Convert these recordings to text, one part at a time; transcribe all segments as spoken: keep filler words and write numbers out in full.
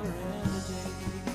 and a day.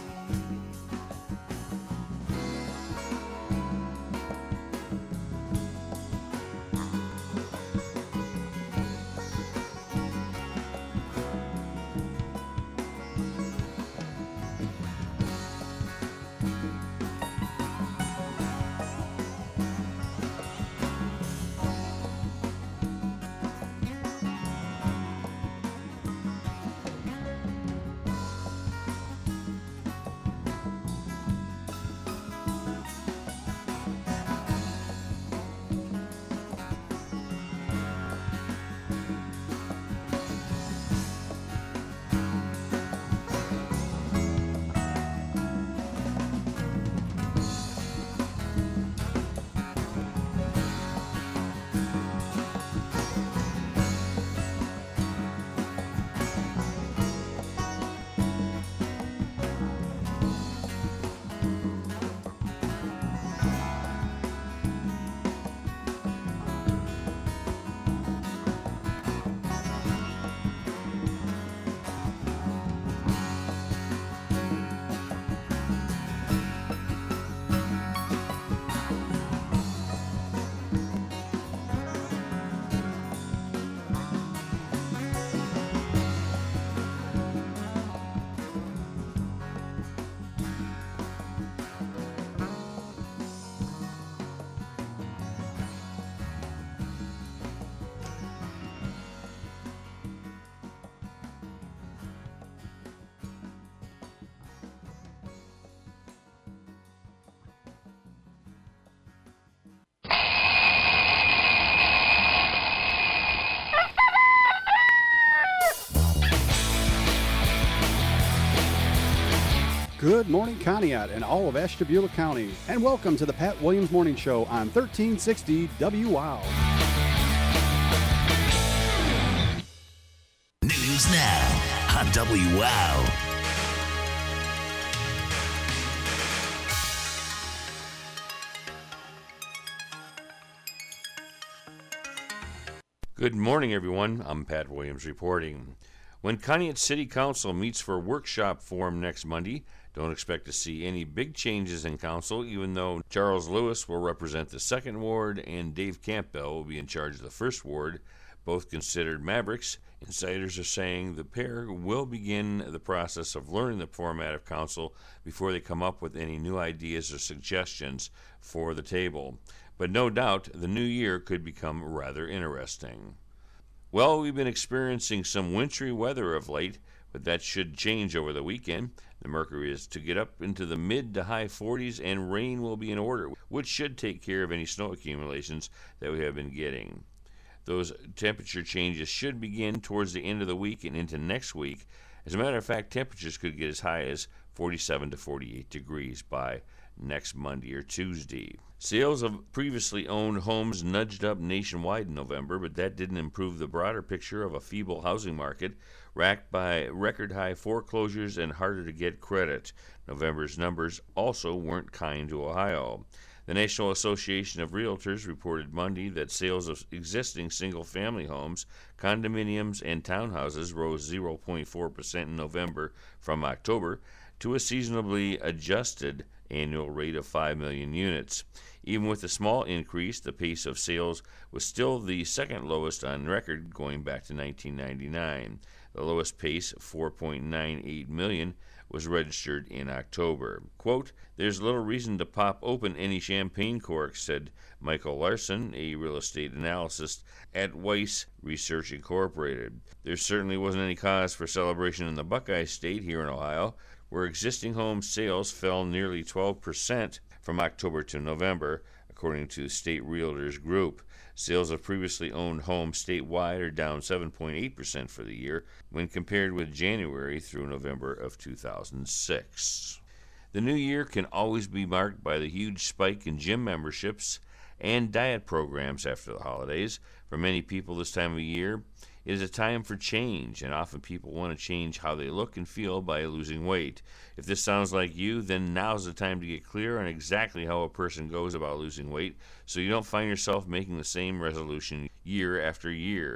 Good morning, Conneaut and all of Ashtabula County, and welcome to the Pat Williams Morning Show on thirteen sixty W Wow. News now on W Wow. Good morning, everyone. I'm Pat Williams reporting. When Conneaut City Council meets for workshop forum next Monday, don't expect to see any big changes in council, even though Charles Lewis will represent the second ward and Dave Campbell will be in charge of the first ward, both considered mavericks. Insiders are saying the pair will begin the process of learning the format of council before they come up with any new ideas or suggestions for the table. But no doubt the new year could become rather interesting. Well, we've been experiencing some wintry weather of late, but that should change over the weekend. The mercury is to get up into the mid to high forties, and rain will be in order, which should take care of any snow accumulations that we have been getting. Those temperature changes should begin towards the end of the week and into next week. As a matter of fact, temperatures could get as high as forty-seven to forty-eight degrees by next Monday or Tuesday. Sales of previously owned homes nudged up nationwide in November, but that didn't improve the broader picture of a feeble housing market racked by record-high foreclosures and harder to get credit. November's numbers also weren't kind to Ohio. The National Association of Realtors reported Monday that sales of existing single-family homes, condominiums, and townhouses rose zero point four percent in November from October to a seasonably adjusted annual rate of five million units. Even with the small increase, the pace of sales was still the second lowest on record going back to nineteen ninety-nine. The lowest pace, four point nine eight million, was registered in October. Quote, "There's little reason to pop open any champagne corks," said Michael Larson, a real estate analyst at Weiss Research Incorporated. There certainly wasn't any cause for celebration in the Buckeye State here in Ohio, where existing home sales fell nearly twelve percent from October to November, according to State Realtors Group. Sales of previously owned homes statewide are down seven point eight percent for the year when compared with January through November of two thousand six. The new year can always be marked by the huge spike in gym memberships and diet programs after the holidays. For many people this time of year, it is a time for change, and often people want to change how they look and feel by losing weight. If this sounds like you, then now's the time to get clear on exactly how a person goes about losing weight so you don't find yourself making the same resolution year after year.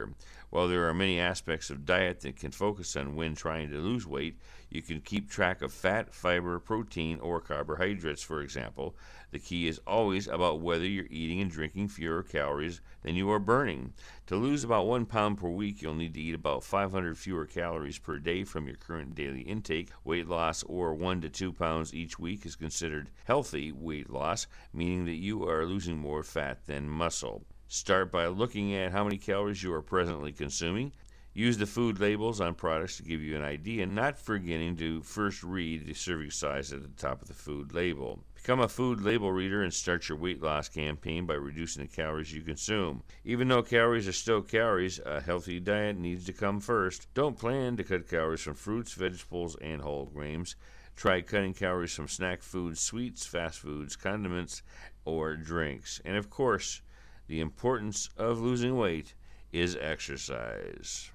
While there are many aspects of diet that can focus on when trying to lose weight, you can keep track of fat, fiber, protein, or carbohydrates, for example. The key is always about whether you're eating and drinking fewer calories than you are burning. To lose about one pound per week, you'll need to eat about five hundred fewer calories per day from your current daily intake. Weight loss or one to two pounds each week is considered healthy weight loss, meaning that you are losing more fat than muscle. Start by looking at how many calories you are presently consuming. Use the food labels on products to give you an idea, not forgetting to first read the serving size at the top of the food label. Become a food label reader and start your weight loss campaign by reducing the calories you consume. Even though calories are still calories, a healthy diet needs to come first. Don't plan to cut calories from fruits, vegetables, and whole grains. Try cutting calories from snack foods, sweets, fast foods, condiments, or drinks. And of course, the importance of losing weight is exercise.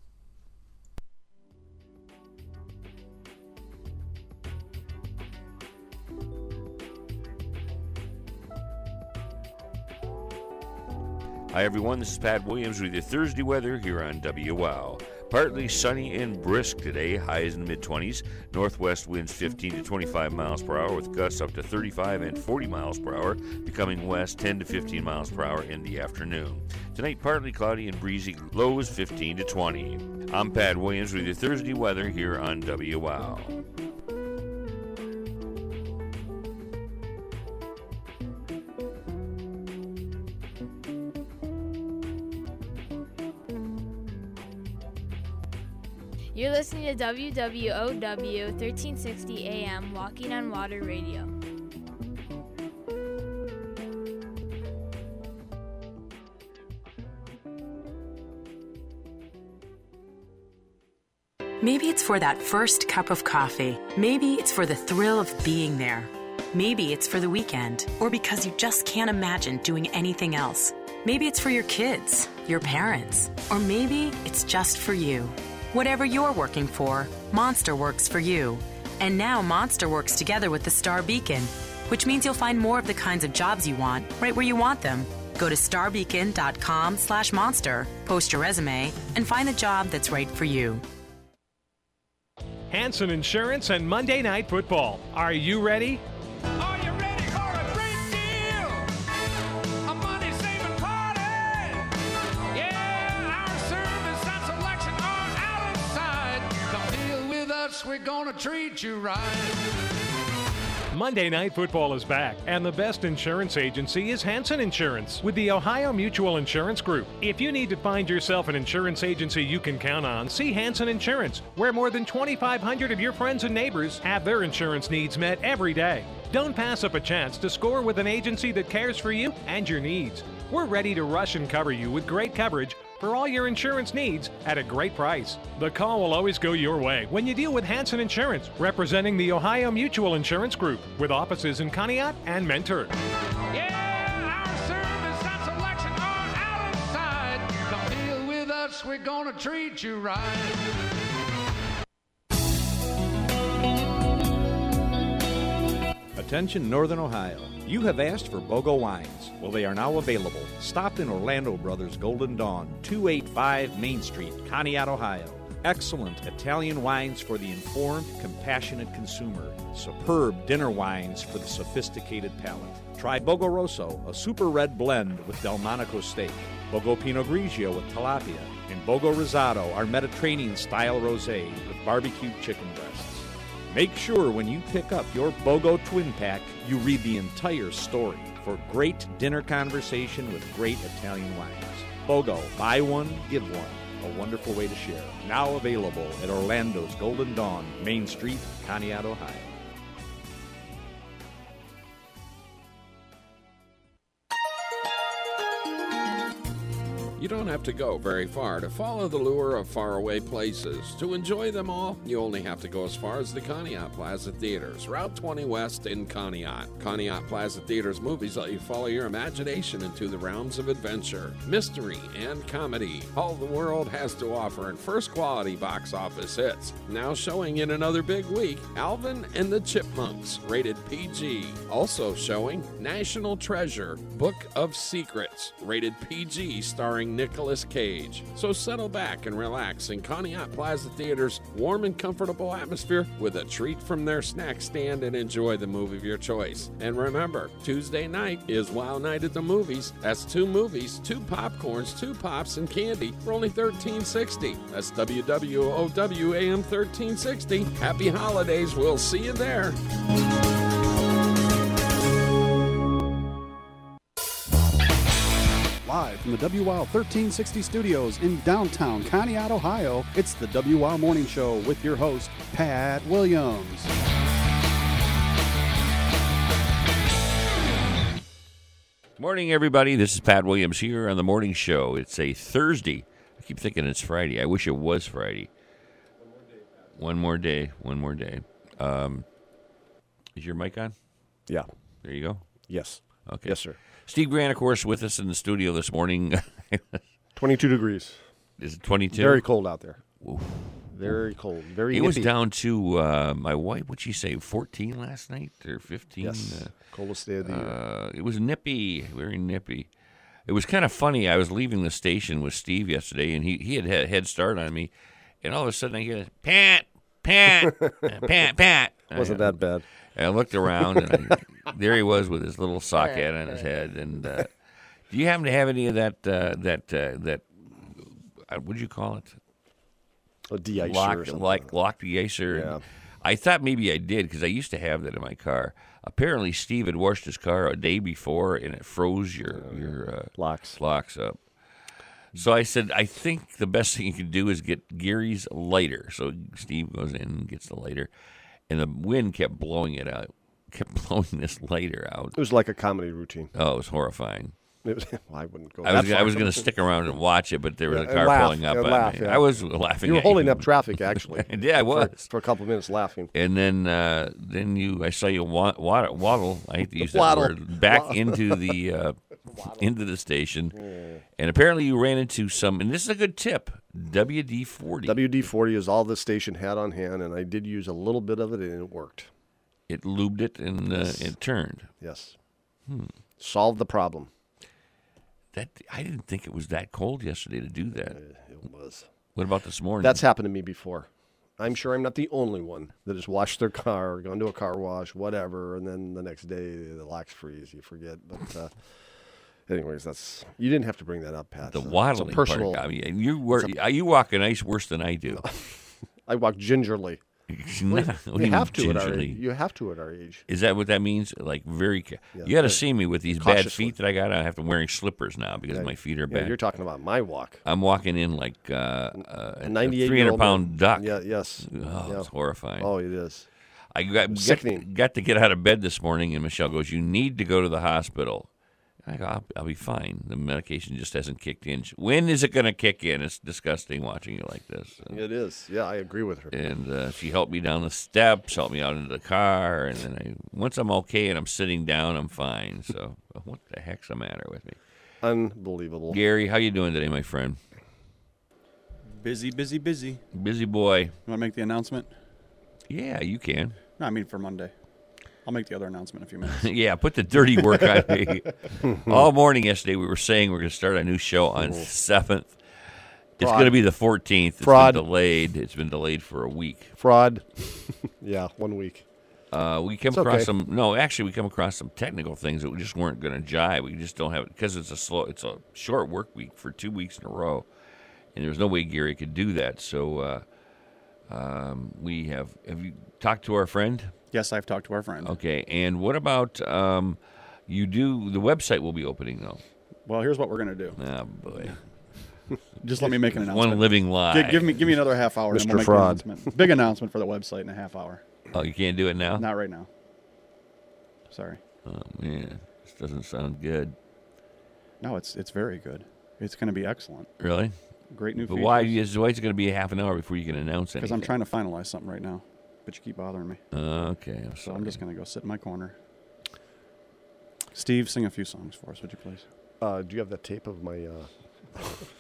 Hi everyone, this is Pat Williams with your Thursday weather here on W Wow. Partly sunny and brisk today, highs in the mid-twenties. Northwest winds fifteen to twenty-five miles per hour with gusts up to thirty-five and forty miles per hour, becoming west ten to fifteen miles per hour in the afternoon. Tonight, partly cloudy and breezy, lows fifteen to twenty. I'm Pat Williams with your Thursday weather here on W Wow. You're listening to W W O W thirteen sixty A M Walking on Water Radio. Maybe it's for that first cup of coffee. Maybe it's for the thrill of being there. Maybe it's for the weekend, or because you just can't imagine doing anything else. Maybe it's for your kids, your parents, or maybe it's just for you. Whatever you're working for, Monster works for you. And now Monster works together with the Star Beacon, which means you'll find more of the kinds of jobs you want right where you want them. Go to starbeacon.com slash monster, post your resume, and find the job that's right for you. Hanson Insurance and Monday Night Football. Are you ready? Are you ready for a great deal? A money-saving party? Yeah, our service and selection are out of sight. Come deal with us, we're gonna treat you right. Monday Night Football is back, and the best insurance agency is Hanson Insurance with the Ohio Mutual Insurance Group. If you need to find yourself an insurance agency you can count on, see Hanson Insurance, where more than twenty-five hundred of your friends and neighbors have their insurance needs met every day. Don't pass up a chance to score with an agency that cares for you and your needs. We're ready to rush and cover you with great coverage for all your insurance needs at a great price. The call will always go your way when you deal with Hanson Insurance, representing the Ohio Mutual Insurance Group, with offices in Conneaut and Mentor. Yeah, our service and selection are out of sight. Come deal with us, we're gonna treat you right. Attention Northern Ohio. You have asked for BOGO wines. Well, they are now available. Stop in Orlando Brothers Golden Dawn, two eighty-five Main Street, Conneaut, Ohio. Excellent Italian wines for the informed, compassionate consumer. Superb dinner wines for the sophisticated palate. Try Bogo Rosso, a super red blend with Delmonico steak. Bogo Pinot Grigio with tilapia. And Bogo Rosado, our Mediterranean-style rosé with barbecued chicken breasts. Make sure when you pick up your BOGO Twin Pack, you read the entire story for great dinner conversation with great Italian wines. BOGO, buy one, give one. A wonderful way to share. Now available at Orlando's Golden Dawn, Main Street, Conneaut, Ohio. You don't have to go very far to follow the lure of faraway places. To enjoy them all, you only have to go as far as the Conneaut Plaza Theaters, Route twenty West in Conneaut. Conneaut Plaza Theaters movies let you follow your imagination into the realms of adventure, mystery, and comedy. All the world has to offer in first-quality box office hits. Now showing in another big week, Alvin and the Chipmunks, rated P G. Also showing National Treasure, Book of Secrets, rated P G, starring starring Nicolas Cage. So settle back and relax in Conneaut Plaza Theater's warm and comfortable atmosphere with a treat from their snack stand and enjoy the movie of your choice. And remember, Tuesday night is Wow Night at the Movies. That's two movies, two popcorns, two pops, and candy for only thirteen sixty. That's W W O W A M thirteen sixty. Happy holidays. We'll see you there. Live from the W W O thirteen sixty studios in downtown Conneaut, Ohio, it's the W W O Morning Show with your host, Pat Williams. Morning, everybody. This is Pat Williams here on the Morning Show. It's a Thursday. I keep thinking it's Friday. I wish it was Friday. One more day. One more day. Um, is your mic on? Yeah. There you go. Yes. Okay. Yes, sir. Steve Grant, of course, with us in the studio this morning. twenty-two degrees. Is it twenty-two? Very cold out there. Oof. Very cold. Very It nippy. was down to, uh, my wife, what'd she say, fourteen last night or fifteen? Yes. Uh, Coldest day of the year. uh, it was nippy, very nippy. It was kind of funny. I was leaving the station with Steve yesterday, and he, he had a head start on me, and all of a sudden I hear, Pat, Pat, Pat, Pat. Wasn't I, that bad. And I looked around, and I, there he was with his little sock hat on his head. And uh, do you happen to have any of that, uh, that, uh, that, uh, what'd you call it? A de-icer lock, or something. like lock de-icer. Yeah. I thought maybe I did because I used to have that in my car. Apparently, Steve had washed his car a day before, and it froze your your uh, Locks. locks up. So I said, I think the best thing you can do is get Gary's lighter. So Steve goes in and gets the lighter, and the wind kept blowing it out, kept blowing this lighter out. It was like a comedy routine. Oh, it was horrifying. It was, well, I wouldn't go I that was far. I was going to stick around and watch it, but there was Yeah, a car and laugh, pulling up and on laugh, me. yeah. I was laughing. You were at holding up traffic, actually. Yeah, I was. For, for a couple of minutes laughing. And then, uh, then you, I saw you wa- wa- waddle. I hate to use that Waddle. word. Back into the uh, into the station, and apparently you ran into some. And this is a good tip. W D forty. W D forty is all the station had on hand, and I did use a little bit of it, and it worked. It lubed it, and uh, Yes. it turned. Yes. Hmm. Solved the problem. That I didn't think it was that cold yesterday to do that. It was. What about this morning? That's happened to me before. I'm sure I'm not the only one that has washed their car, gone to a car wash, whatever, and then the next day the locks freeze. You forget. But uh, anyways, that's you didn't have to bring that up, Pat. the It's a- waddling it's a personal. part. I mean, you were you walk an ice worse than I do. I walk gingerly. No, you what do you have to mean at our gingerly? age. You have to at our age. Is that what that means? Like very. Ca- Yeah, you got to very see me with these bad cautiously. feet that I got. I have to wearing slippers now because Yeah, my feet are yeah, bad. you're talking about my walk. I'm walking in like uh, uh, A a ninety-eight three hundred pound duck. Yeah. Yes. Oh, yeah. it's horrifying. Oh, it is. I got, got, Sickening. got to get out of bed this morning, and Michelle goes, "You need to go to the hospital." I go, I'll, I'll be fine. The medication just hasn't kicked in. When is it going to kick in? It's disgusting watching you like this. It is. Yeah, I agree with her. And uh, she helped me down the steps, helped me out into the car, and then I, once I'm okay and I'm sitting down, I'm fine. So what the heck's the matter with me? Unbelievable. Gary, how you doing today, my friend? Busy, busy, busy. Busy boy. You want to make the announcement? Yeah, you can. No, I mean for Monday. I'll make the other announcement in a few minutes. Yeah, put the dirty work on me. All morning yesterday we were saying we're going to start a new show on the seventh. It's Fraud. going to be the fourteenth. It's Fraud. been delayed. It's been delayed for a week. Fraud. Yeah, one week. Uh, we came It's across okay. some. No, actually, we come across some technical things that we just weren't going to jive. We just don't have it because it's a slow. It's a short work week for two weeks in a row, and there's no way Gary could do that. So uh, um, we have. Have you talked to our friend? Yes, I've talked to our friend. Okay, and what about um, you? Do the website will be opening though? Well, here's what we're going to do. Oh boy. Just let me make an announcement. One living lie. Give, give me give me another half hour. Mister And we'll make Fraud. An announcement. Big announcement for the website in a half hour. Oh, you can't do it now? Not right now. Sorry. Oh man, this doesn't sound good. No, it's it's very good. It's going to be excellent. Really? Great new But features. why is why is it going to be a half an hour before you can announce anything? Because I'm trying to finalize something right now, but you keep bothering me. Uh, okay, I'm So sorry. I'm just going to go sit in my corner. Steve, sing a few songs for us, would you please? Uh, do you have that tape of my uh,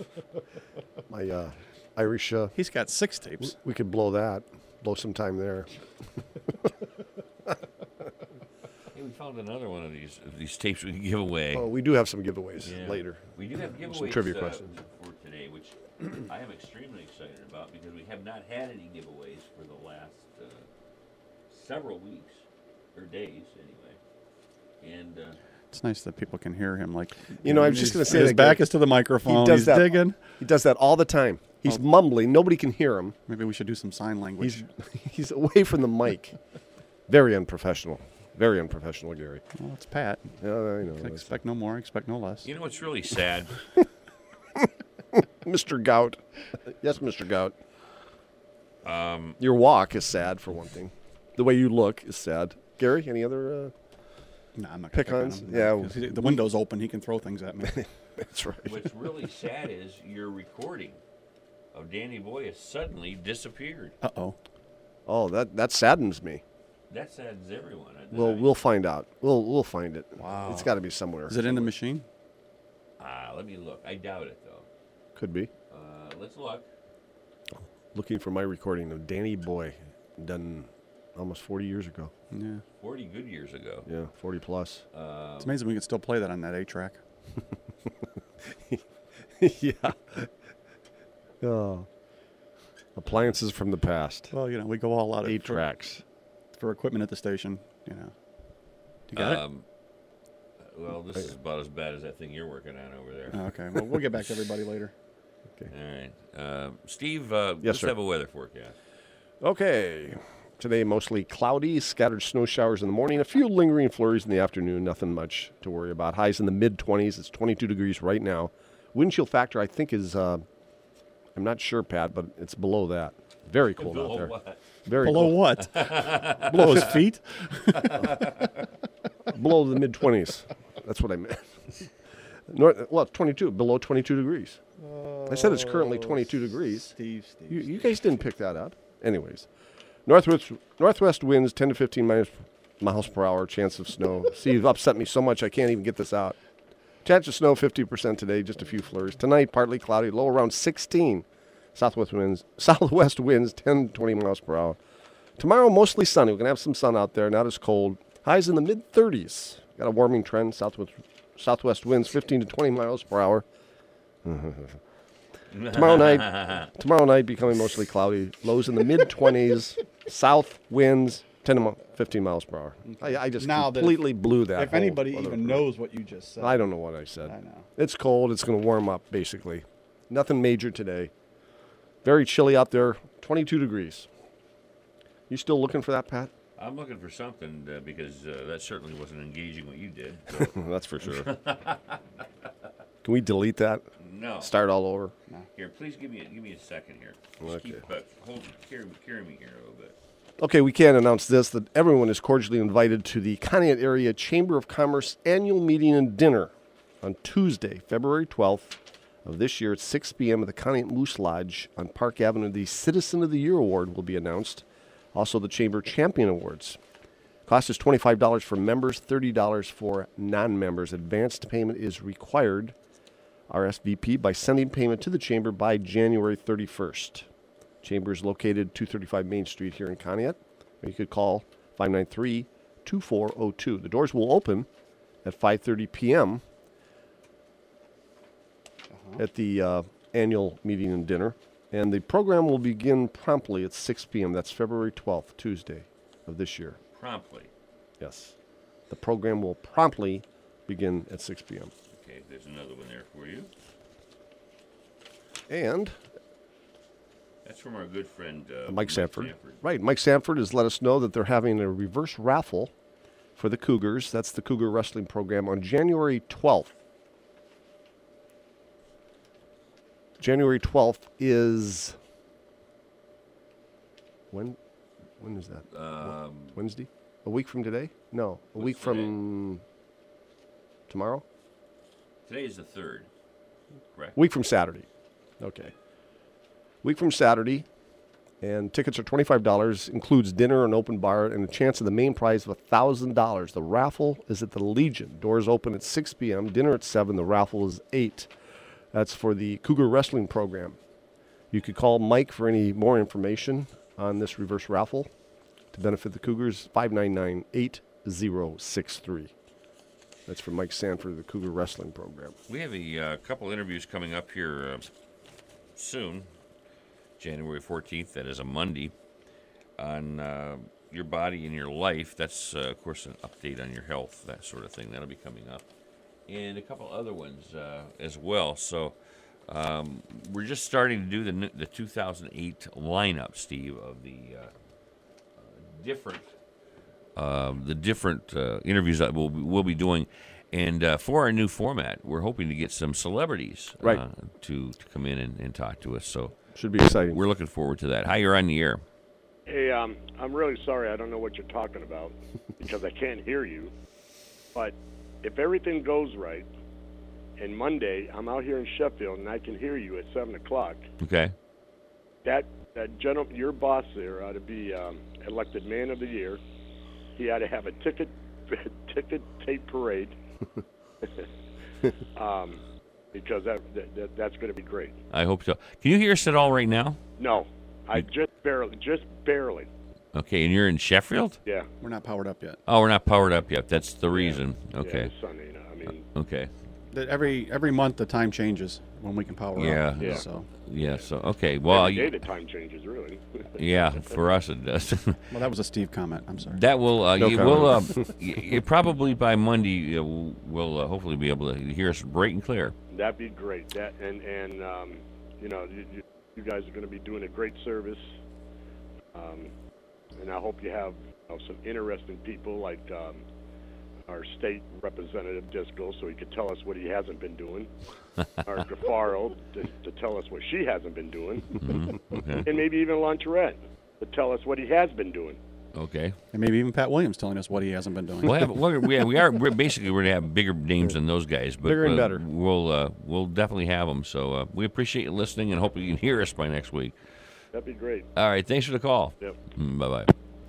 my uh, Irish? Uh, He's got six tapes. we could blow that. Blow some time there. found another one of these of these tapes we can give away. Oh, we do have some giveaways Yeah. later. We do have giveaways Some trivia uh, questions. for today, which I am extremely excited about because we have not had any giveaways for the last uh, several weeks or days, anyway. And uh, It's nice that people can hear him. Like You know, I was just he's- going to say his that, back Gary. is to the microphone. He does He's that. digging. He does that all the time. He's Oh. mumbling. Nobody can hear him. Maybe we should do some sign language. He's he's away from the mic. Very unprofessional. Very unprofessional, Gary. Well, it's Pat. Yeah, I know. I expect no more. Expect no less. you know what's really sad? Mister Gout. Yes, Mister Gout. Um, Your walk is sad, for one thing. The way you look is sad. Gary, any other uh, No, I'm not gonna pick pick on ons? him. Yeah. No, 'cause he- the window's open. He can throw things at me. That's right. what's really sad is your recording of Danny Boy has suddenly disappeared. Uh oh. Oh, that, that saddens me. That saddens everyone. I- Well, I- we'll find out. We'll we'll find it. Wow. It's got to be somewhere. Is it in the machine? Ah, let me look. I doubt it, though. Could be. Uh, let's look. Looking for my recording of Danny Boy, done almost forty years ago. Yeah. forty good years ago. Yeah, forty plus. Um, It's amazing we can still play that on that eight track. Yeah. Oh. Appliances from the past. Well, you know, we go all out Eight for, tracks. for equipment at the station. You know. You got um, Well, this is about as bad as that thing you're working on over there. it? Oh, okay. Well, we'll get back to everybody later. Okay. All right. Uh, Steve, uh, Yes, let's sir. have a weather forecast. Okay. Today, mostly cloudy, scattered snow showers in the morning, a few lingering flurries in the afternoon, nothing much to worry about. Highs in the mid twenties. It's twenty-two degrees right now. Wind chill factor, I think, is, uh, I'm not sure, Pat, but it's below that. Very cold Below out there. what? Very Below cold. what? Below his feet? Below the mid twenties. That's what I meant. North, well, twenty-two, below twenty-two degrees. I said it's currently twenty-two degrees. Steve, Steve. You, you guys didn't pick that up. Anyways, northwest northwest winds ten to fifteen miles, miles per hour. Chance of snow. See, you've upset me so much I can't even get this out. Chance of snow fifty percent today. Just a few flurries. Tonight, partly cloudy. Low around sixteen. Southwest winds. Southwest winds ten to twenty miles per hour. Tomorrow, mostly sunny. We're gonna have some sun out there. Not as cold. Highs in the mid thirties. Got a warming trend. Southwest southwest winds fifteen to twenty miles per hour. Tomorrow night, tomorrow night becoming mostly cloudy. Lows in the mid twenties. South winds ten to fifteen miles per hour. I, I just Now that completely blew that. If whole anybody other even group. knows what you just said. I don't know what I said. I know. It's cold. It's going to warm up basically. Nothing major today. Very chilly out there. twenty-two degrees. You still looking for that, Pat? I'm looking for something uh, because uh, that certainly wasn't engaging what you did. So. That's for sure. Can we delete that? No. Start all over. Here, please give me a, give me a second here. Just Okay. keep, uh, hold, carry, me- carry me here a little bit. Okay, we can announce this, that everyone is cordially invited to the Conneaut Area Chamber of Commerce annual meeting and dinner on Tuesday, February twelfth of this year at six p.m. at the Conneaut Moose Lodge on Park Avenue. The Citizen of the Year Award will be announced. Also, the Chamber Champion Awards. Cost is twenty-five dollars for members, thirty dollars for non-members. Advanced payment is required, R S V P, by sending payment to the Chamber by January thirty-first. Chamber is located two thirty-five Main Street here in Conneaut. Or you could call five nine three, two four zero two. The doors will open at five thirty p.m. at the uh, annual meeting and dinner. And the program will begin promptly at six p.m. That's February twelfth, Tuesday of this year. Promptly. Yes. The program will promptly begin at six p.m. Okay, there's another one there for you. And That's from our good friend uh, Mike Sanford. Right. Mike Sanford has let us know that they're having a reverse raffle for the Cougars. That's the Cougar Wrestling program on January twelfth. January twelfth is when? When is that? Um, Wednesday? A week from today? No, a What's week from tomorrow? Today is the third, correct? Week from Saturday. Okay. Week from Saturday, and tickets are twenty-five dollars, includes dinner, an open bar, and a chance of the main prize of one thousand dollars. The raffle is at the Legion. Doors open at six p.m., dinner at seven, the raffle is eight. That's for the Cougar Wrestling program. You could call Mike for any more information on this reverse raffle to benefit the Cougars, five nine nine, eight zero six three. That's from Mike Sanford of the Cougar Wrestling Program. We have a uh, couple interviews coming up here uh, soon, January fourteenth. That is a Monday, on uh, your body and your life. That's, uh, of course, an update on your health, that sort of thing. That'll be coming up. And a couple other ones uh, as well. So um, we're just starting to do the the two thousand eight lineup, Steve, of the uh, uh, different uh, the different uh, interviews that we'll, we'll be doing. And uh, for our new format, we're hoping to get some celebrities right. uh, to, to come in and, and talk to us. So should be exciting. We're looking forward to that. Hi, you're on the air. Hey, um, I'm really sorry. I don't know what you're talking about because I can't hear you. But if everything goes right, and Monday I'm out here in Sheffield and I can hear you at seven o'clock. Okay. That that gentleman, your boss there, ought to be um, elected Man of the Year. He ought to have a ticket ticket tape parade. um, because that, that that's going to be great. I hope so. Can you hear us at all right now? No, I just barely, just barely. Okay, and you're in Sheffield? Yeah. We're not powered up yet. Oh, we're not powered up yet. That's the reason. Okay. Yeah, it's Sunday, you know, I mean. Uh, okay. That Every every month the time changes when we can power Yeah. up. Yeah. So Yeah. So okay. Well, Every day you, the time changes, really. yeah. For us, it does. well, that was a Steve comment. I'm sorry. That will. Uh, No you will. Uh, comment. you, you probably by Monday uh, we'll, we'll uh, hopefully be able to hear us bright and clear. That'd be great. That and and um, you know, you, you, you guys are going to be doing a great service. Um, and I hope you have you know, some interesting people like um, our state representative Disco, so he could tell us what he hasn't been doing. Our Gaffaro to, to tell us what she hasn't been doing, Mm-hmm. Okay. and maybe even Lonterette to tell us what he has been doing. Okay. And maybe even Pat Williams telling us what he hasn't been doing. We'll have, we're, we we are we're basically we're gonna have bigger names than those guys, but Bigger and uh, better. We'll uh, we'll definitely have them. So uh, we appreciate you listening, and hope you can hear us by next week. That'd be great. All right. Thanks for the call. Yep. Bye bye.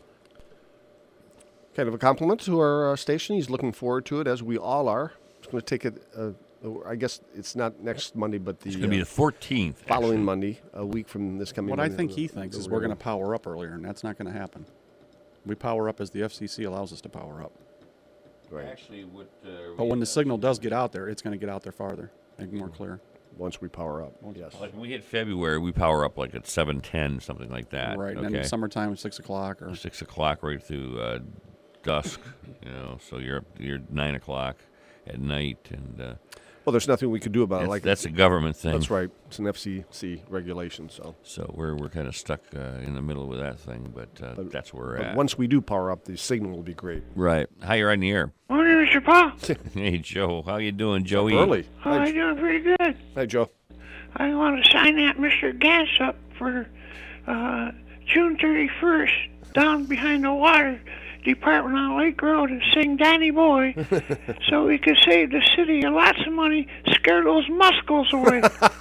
Kind of a compliment to our uh, station. He's looking forward to it, as we all are. It's going to take it, uh, I guess it's not next Monday, but the, It's going to be uh, the fourteenth. following actually. Monday, a week from this coming What I Monday. think he The- thinks the is we're going to real- power up earlier, and that's not going to happen. We power up as the F C C allows us to power up. Right. Actually, what? Uh, But when the signal does get out there, it's going to get out there farther, make it more clear. Once we power up, yes. Like when we hit February, we power up like at seven ten, something like that. Right, and Okay. then summertime is six o'clock or Six o'clock right through uh, dusk. You know, so you're you're nine o'clock at night, and uh, Well, there's nothing we could do about that's, it. Like that's a government thing. That's right. It's an F C C regulation. So, So we're we're kind of stuck uh, in the middle with that thing, but, uh, But- that's where we're but at. once we do power up, the signal will be great. Right. Hi, you're on the air. Morning, Mister Paul. Hey, Joe. How you doing, Joey? Early. Oh, I'm doing pretty good. Hi, Joe. I want to sign that Mister Gas up for uh, June thirty-first down behind the water department on Lake Road and sing Danny Boy so we could save the city a lots of money, scare those muscles away.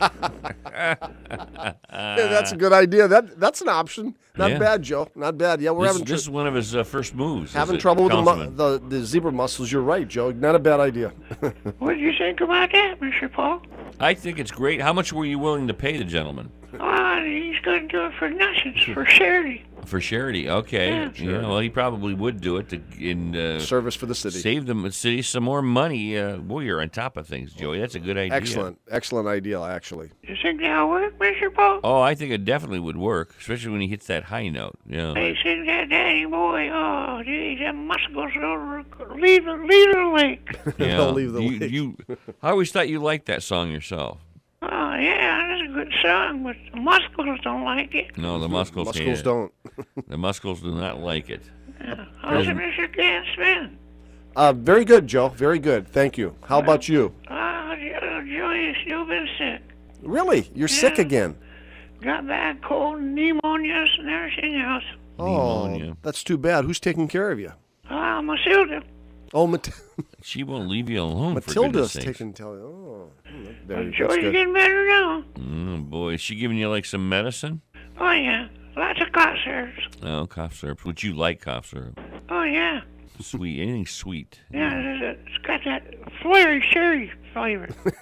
Yeah, that's a good idea. That That's an option. Not Yeah. bad, Joe. Not bad. Yeah, we're This, having this is one of his uh, first moves. as having a trouble with the, mu- councilman. the the zebra mussels. You're right, Joe. Not a bad idea. What do you think about that, Mister Paul? I think it's great. How much were you willing to pay the gentleman? Oh, he's going to do it for nothing, for charity. For charity, okay. Yeah. Yeah, well, he probably would do it to in uh, Service for the city. save the city some more money. Uh, boy, you're on top of things, Joey. That's a good idea. Excellent, excellent idea, actually. You think that'll work, Mister Paul? Oh, I think it definitely would work, especially when he hits that high note. Yeah. Hey, sing that Danny Boy. Oh, geez, that muscles will leave, the- leave the lake. Yeah. Don't leave the you, lake. you, I always thought you liked that song yourself. Oh, yeah, that's a good song, but the muscles don't like it. No, the Muscles hate Muscles it. don't. The Muscles do not like it. Yeah. How's it, Mister Gas been? Uh, very good, Joe. Very good. Thank you. How about you? Oh, Jo- Joey's still been sick. Really? You're sick again? Got bad cold and pneumonias and everything else. Oh, Pneumonia. that's too bad. Who's taking care of you? Oh, Matilda. Oh, Mat- She won't leave you alone. for Matilda's goodness sakes. taking tell. Oh, hmm, there, Well, that's Joey's good. getting better now. Oh boy, is she giving you like some medicine? Oh, yeah, lots of cough syrups. Oh, cough syrup. Would you like cough syrup? Oh, yeah. Sweet, anything sweet. Yeah, it's, it's got that flavory cherry flavor.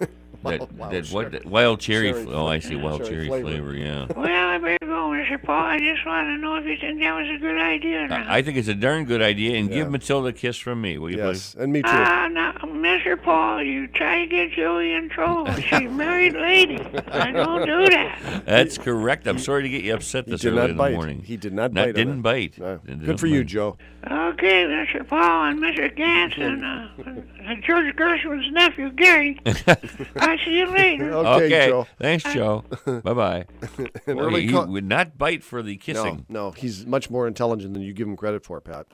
That, Wild that what? cherry. that wild cherry. Cherry fl- oh, I fla- see. Wild cherry cherry flavor. flavor. Yeah. Well, I better go, Mister Paul. I just want to know if you think that was a good idea or not. I, I think it's a darn good idea, and Yeah. give Matilda a kiss from me, will you Yes, please? and me too. Ah, now, Mister Paul, you try to get Joey in trouble. She's a married lady. I don't do that. That's correct. I'm sorry to get you upset He this did early not in the bite. morning. He did not Not- bite on Didn't it. bite. No. Didn't Good for you, bite. Joe. Okay, Mister Paul and Mister Gantz and uh, George Gershwin's nephew, Gary. I'll see you later. Okay, Okay. Joe. Thanks, Joe. Bye bye. An Well, early he call- would not bite for the kissing. No, no, he's much more intelligent than you give him credit for, Pat.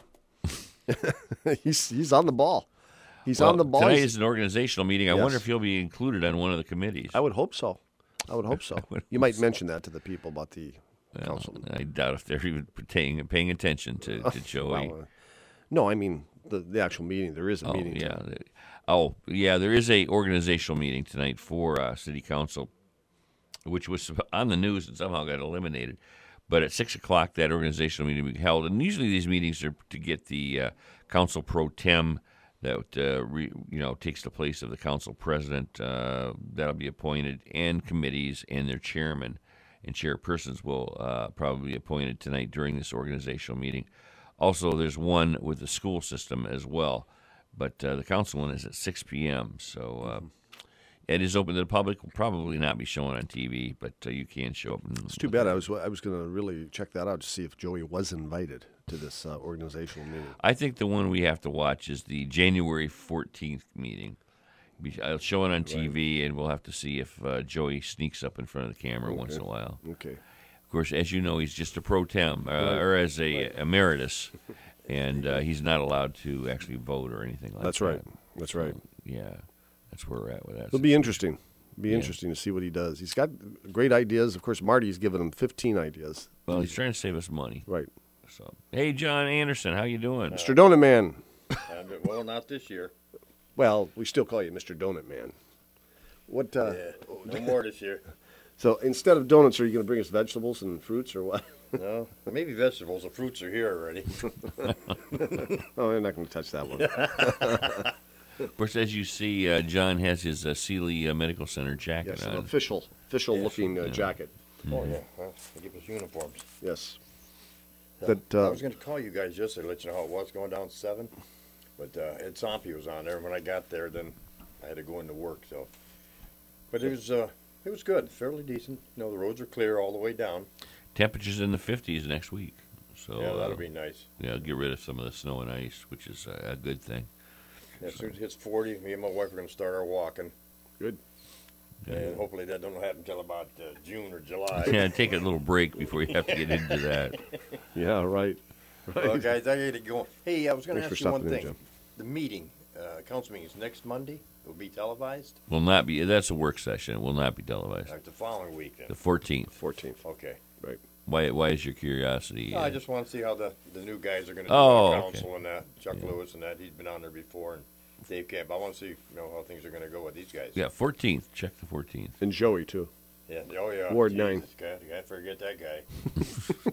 he's he's on the ball. He's Well, on the ball. Tonight He's- is an organizational meeting. I Yes. wonder if he'll be included on one of the committees. I would hope so. I would hope so. would You hope might so. mention that to the people about the Well, council. I doubt if they're even paying, paying attention to, to Joey. Well, uh, no, I mean the the actual meeting. There is a Oh, meeting. yeah. the- Oh, yeah, there is a organizational meeting tonight for uh, City Council, which was on the news and somehow got eliminated. But at six o'clock, that organizational meeting will be held. And usually these meetings are to get the uh, council pro tem that uh, re, you know takes the place of the council president. Uh, that'll be appointed, and committees and their chairman and chairpersons will uh, probably be appointed tonight during this organizational meeting. Also, there's one with the school system as well. But uh, the council one is at six p.m., so uh, it is open to the public. Will probably not be shown on T V, but uh, you can show up. And It's too bad. I was I was going to really check that out to see if Joey was invited to this uh, organizational meeting. I think the one we have to watch is the January fourteenth meeting. Be- I'll show it on T V, and we'll have to see if uh, Joey sneaks up in front of the camera once in a while. Okay. Of course, as you know, he's just a pro tem, uh, Right. or as a Right. emeritus, and uh, he's not allowed to actually vote or anything like That's that. right. That's right. So, yeah, that's where we're at with that. It'll be interesting. Be Yeah. interesting to see what he does. He's got great ideas. Of course, Marty's given him fifteen ideas. Well, he's trying to save us money. Right. So, hey, John Anderson, how you doing? Mister Donut Man. Uh, well, not this year. Well, we still call you Mister Donut Man. What? Uh, Yeah, no more this year. So instead of donuts, are you going to bring us vegetables and fruits or what? No, maybe vegetables. The fruits are here already. Oh, they're not going to touch that one. Of course, as you see, uh, John has his uh, Sealy uh, Medical Center jacket Yes, an on. official, official Yes. looking uh, Yeah. jacket. Oh yeah, well, they give us uniforms. Yes. Yeah. That, uh, I was going to call you guys yesterday, let you know how it was going down seven, but uh, Ed Sompi was on there. When I got there, then I had to go into work. So, but it was uh, it was good, fairly decent. You know, the roads are clear all the way down. Temperatures in the fifties next week. So Yeah, that'll uh, be nice. Yeah, get rid of some of the snow and ice, which is uh, a good thing. Yeah, as soon as it hits forty, me and my wife are going to start our walking. Good. And hopefully that don't happen until about uh, June or July. Yeah, take a little break before you have to get into that. Yeah, right. right. Well, guys, I got to go. Hey, I was going to Thanks ask for you one stopping in, thing. Jim. The meeting, uh, council meeting is next Monday. It will be televised. Will not be. That's a work session. It will not be televised. Like the following week, then. The fourteenth. fourteenth. Okay. Right. Why? Why is your curiosity? No, I uh, just want to see how the, the new guys are going to do Oh, on okay. council and that. Chuck Lewis and that. He's been on there before, and Dave Camp. I want to see you know how things are going to go with these guys. yeah, fourteenth. Check the fourteenth. And Joey, too. Yeah. Oh yeah. Ward Jesus, nine. God, I forget that guy.